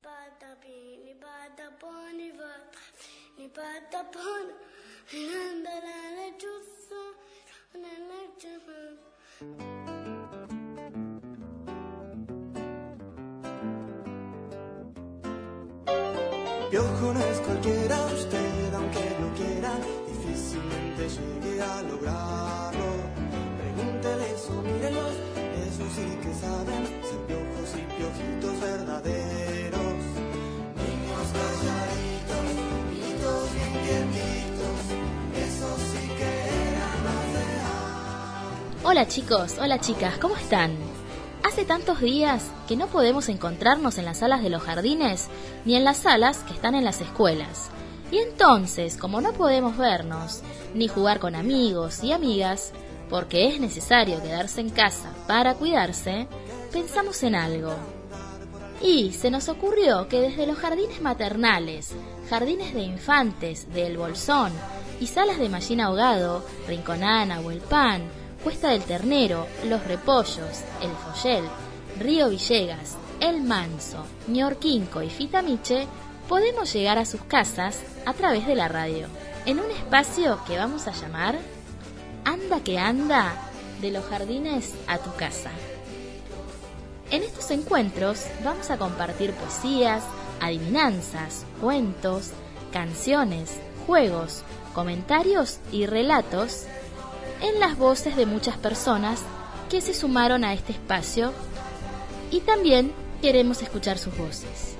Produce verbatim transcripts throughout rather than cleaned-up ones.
Piojo no es cualquiera, usted aunque lo quiera, difícilmente llegue a lograrlo. Pregúntele eso, mírenlos, eso sí que saben, ser piojos y piojitos verdaderos. Niños calladitos, niñitos bien quietitos, eso sí que eran más real. Hola chicos, hola chicas, ¿cómo están? Hace tantos días que no podemos encontrarnos en las salas de los jardines ni en las salas que están en las escuelas. Y entonces, como no podemos vernos ni jugar con amigos y amigas, porque es necesario quedarse en casa para cuidarse, pensamos en algo. Y se nos ocurrió que desde los jardines maternales, jardines de infantes de El Bolsón y salas de Mallín Ahogado, Rinconana o El Pan, Cuesta del Ternero, Los Repollos, El Follel, Río Villegas, El Manso, Ñorquinco y Fitamiche, podemos llegar a sus casas a través de la radio, en un espacio que vamos a llamar Anda que Anda, de los jardines a tu casa. En estos encuentros vamos a compartir poesías, adivinanzas, cuentos, canciones, juegos, comentarios y relatos en las voces de muchas personas que se sumaron a este espacio, y también queremos escuchar sus voces.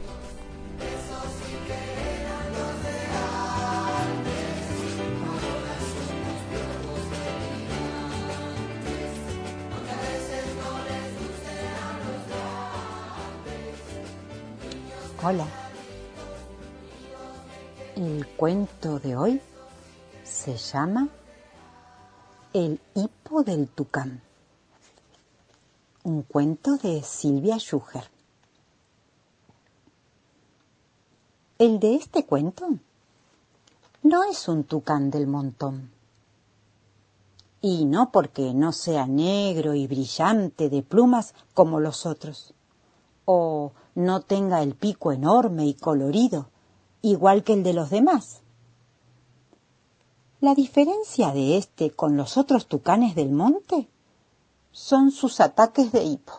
Hola. El cuento de hoy se llama El hipo del tucán. Un cuento de Silvia Schuher. El de este cuento no es un tucán del montón. Y no porque no sea negro y brillante de plumas como los otros, o no tenga el pico enorme y colorido, igual que el de los demás. La diferencia de este con los otros tucanes del monte son sus ataques de hipo.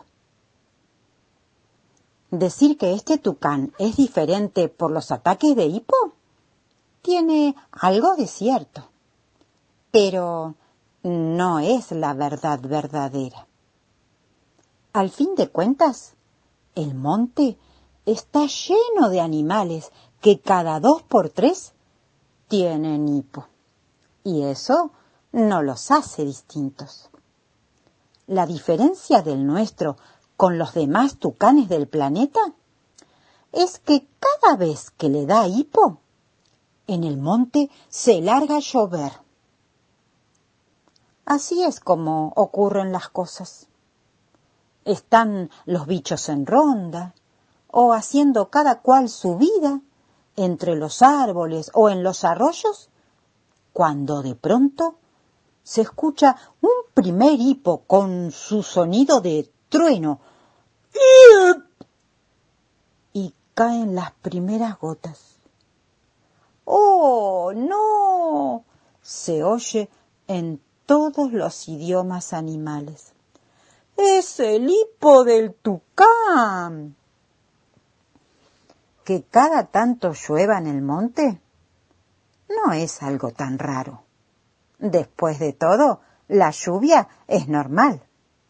Decir que este tucán es diferente por los ataques de hipo tiene algo de cierto, pero no es la verdad verdadera. Al fin de cuentas, el monte está lleno de animales que cada dos por tres tienen hipo. Y eso no los hace distintos. La diferencia del nuestro con los demás tucanes del planeta es que cada vez que le da hipo, en el monte se larga a llover. Así es como ocurren las cosas. Están los bichos en ronda, o haciendo cada cual su vida entre los árboles o en los arroyos, cuando de pronto se escucha un primer hipo con su sonido de trueno y caen las primeras gotas. ¡Oh, no! Se oye en todos los idiomas animales. ¡Es el hipo del tucán! Que cada tanto llueva en el monte no es algo tan raro. Después de todo, la lluvia es normal.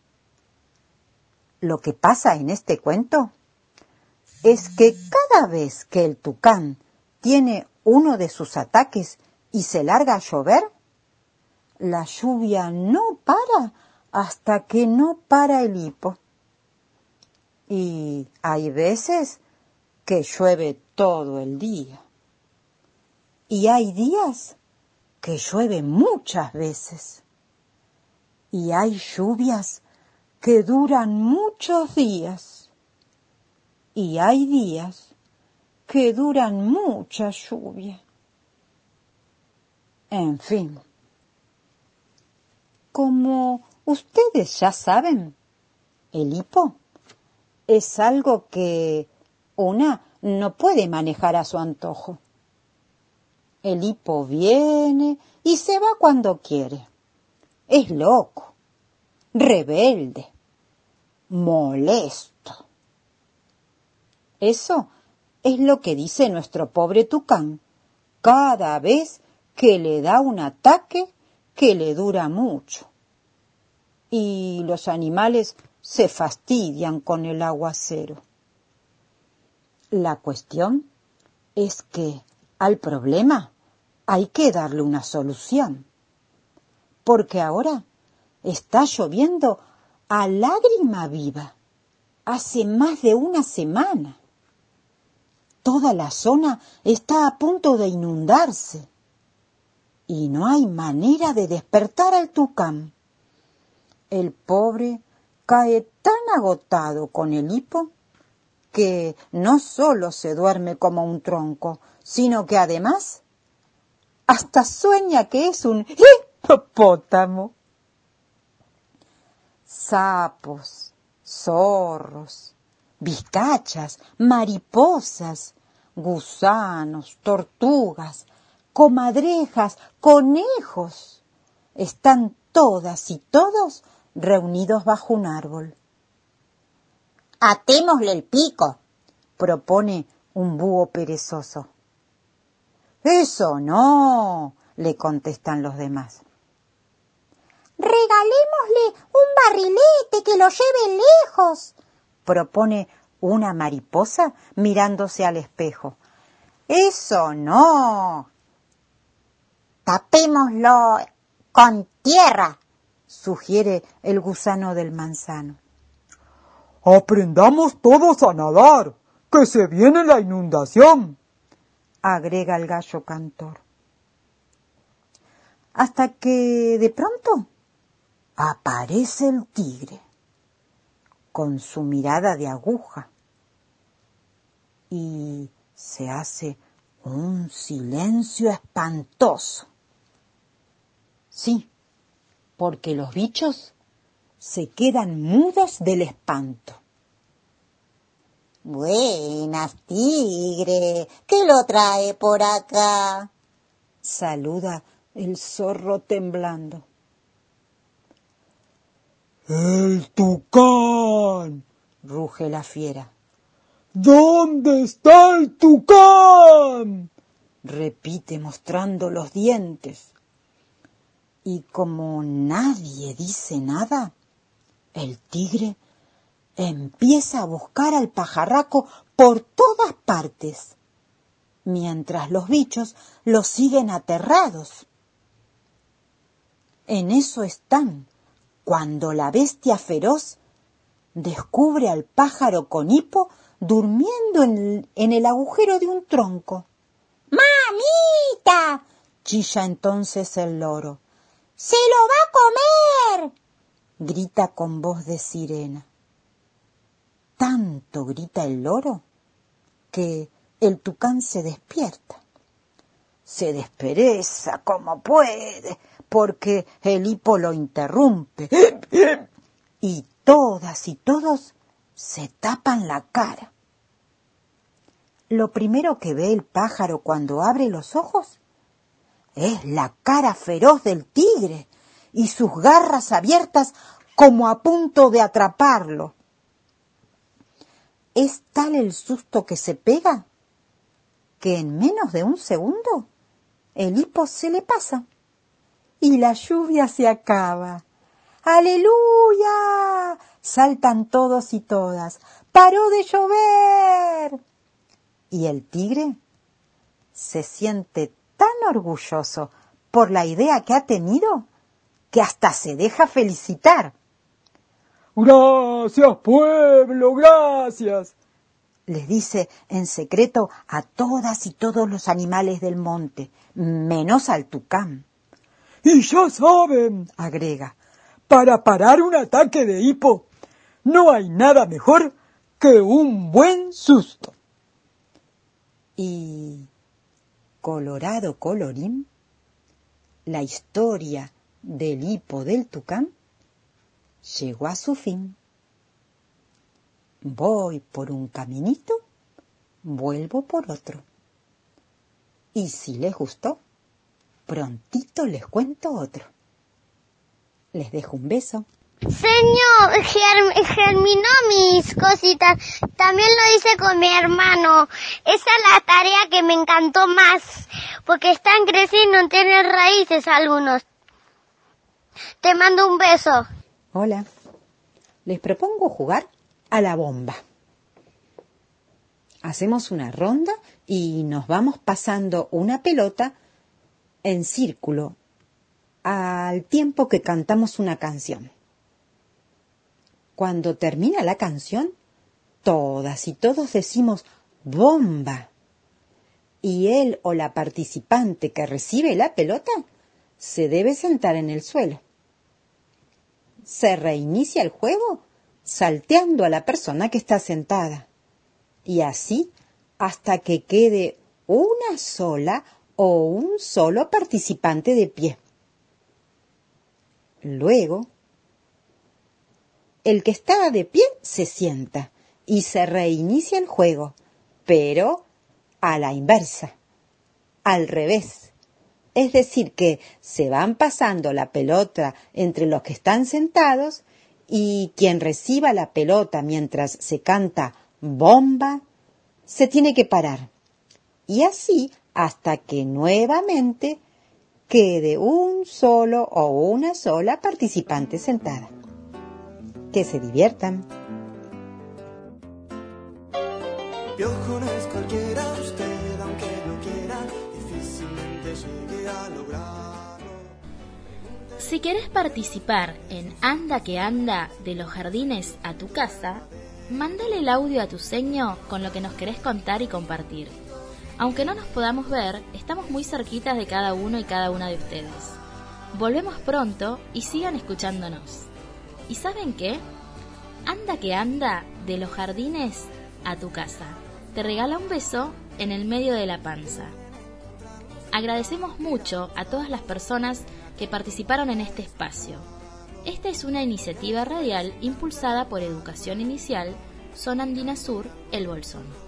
Lo que pasa en este cuento es que cada vez que el tucán tiene uno de sus ataques y se larga a llover, la lluvia no para hasta que no para el hipo. Y hay veces que llueve todo el día. Y hay días que llueve muchas veces. Y hay lluvias que duran muchos días. Y hay días que duran mucha lluvia. En fin, como ustedes ya saben, el hipo es algo que una no puede manejar a su antojo. El hipo viene y se va cuando quiere. Es loco, rebelde, molesto. Eso es lo que dice nuestro pobre tucán cada vez que le da un ataque que le dura mucho. Y los animales se fastidian con el aguacero. La cuestión es que al problema hay que darle una solución, porque ahora está lloviendo a lágrima viva, hace más de una semana. Toda la zona está a punto de inundarse y no hay manera de despertar al tucán. El pobre cae tan agotado con el hipo que no solo se duerme como un tronco, sino que además hasta sueña que es un hipopótamo. Sapos, zorros, vizcachas, mariposas, gusanos, tortugas, comadrejas, conejos, están todas y todos reunidos bajo un árbol. «Atémosle el pico», propone un búho perezoso. «Eso no», le contestan los demás. «Regalémosle un barrilete que lo lleve lejos», propone una mariposa mirándose al espejo. «Eso no». «Tapémoslo con tierra», sugiere el gusano del manzano. «Aprendamos todos a nadar, que se viene la inundación», agrega el gallo cantor. Hasta que de pronto aparece el tigre con su mirada de aguja y se hace un silencio espantoso. Sí, porque los bichos se quedan mudos del espanto. «Buenas, tigre, ¿qué lo trae por acá?», saluda el zorro temblando. «El tucán», ruge la fiera. «¿Dónde está el tucán?», repite mostrando los dientes. Y como nadie dice nada, el tigre empieza a buscar al pajarraco por todas partes, mientras los bichos lo siguen aterrados. En eso están, cuando la bestia feroz descubre al pájaro con hipo durmiendo en el, en el agujero de un tronco. «¡Mamita!», chilla entonces el loro. «¡Se lo va a comer!», grita con voz de sirena. Tanto grita el loro que el tucán se despierta. Se despereza como puede, porque el hipo lo interrumpe. Y todas y todos se tapan la cara. Lo primero que ve el pájaro cuando abre los ojos es la cara feroz del tigre y sus garras abiertas como a punto de atraparlo. Es tal el susto que se pega que en menos de un segundo el hipo se le pasa y la lluvia se acaba. ¡Aleluya!, saltan todos y todas. ¡Paró de llover! Y el tigre se siente tan orgulloso por la idea que ha tenido que hasta se deja felicitar. «Gracias, pueblo, gracias», les dice en secreto a todas y todos los animales del monte, menos al tucán. «Y ya saben», agrega, «para parar un ataque de hipo no hay nada mejor que un buen susto». Y, colorado colorín, la historia del hipo del tucán llegó a su fin. Voy por un caminito vuelvo por otro. Y si les gustó, prontito les cuento otro. Les dejo un beso. Señor, germ- germinó mis cositas. También lo hice con mi hermano. Esa es la tarea que me encantó más, porque están creciendo, tienen raíces algunos. Te mando un beso. Hola. Les propongo jugar a la bomba. Hacemos una ronda y nos vamos pasando una pelota en círculo al tiempo que cantamos una canción. Cuando termina la canción, todas y todos decimos ¡bomba! Y él o la participante que recibe la pelota se debe sentar en el suelo. Se reinicia el juego salteando a la persona que está sentada. Y así hasta que quede una sola o un solo participante de pie. Luego, el que estaba de pie se sienta y se reinicia el juego, pero a la inversa, al revés. Es decir, que se van pasando la pelota entre los que están sentados y quien reciba la pelota mientras se canta bomba, se tiene que parar. Y así hasta que nuevamente quede un solo o una sola participante sentada. Que se diviertan. Piojo no es cualquiera, usted aunque lo quiera, difícilmente llegue a lograrlo. Si querés participar en Anda que Anda de los jardines a tu casa, mándale el audio a tu seño con lo que nos querés contar y compartir. Aunque no nos podamos ver, estamos muy cerquitas de cada uno y cada una de ustedes. Volvemos pronto y sigan escuchándonos. ¿Y saben qué? Anda que Anda de los jardines a tu casa. Te regala un beso en el medio de la panza. Agradecemos mucho a todas las personas que participaron en este espacio. Esta es una iniciativa radial impulsada por Educación Inicial, Zona Andina Sur, El Bolsón.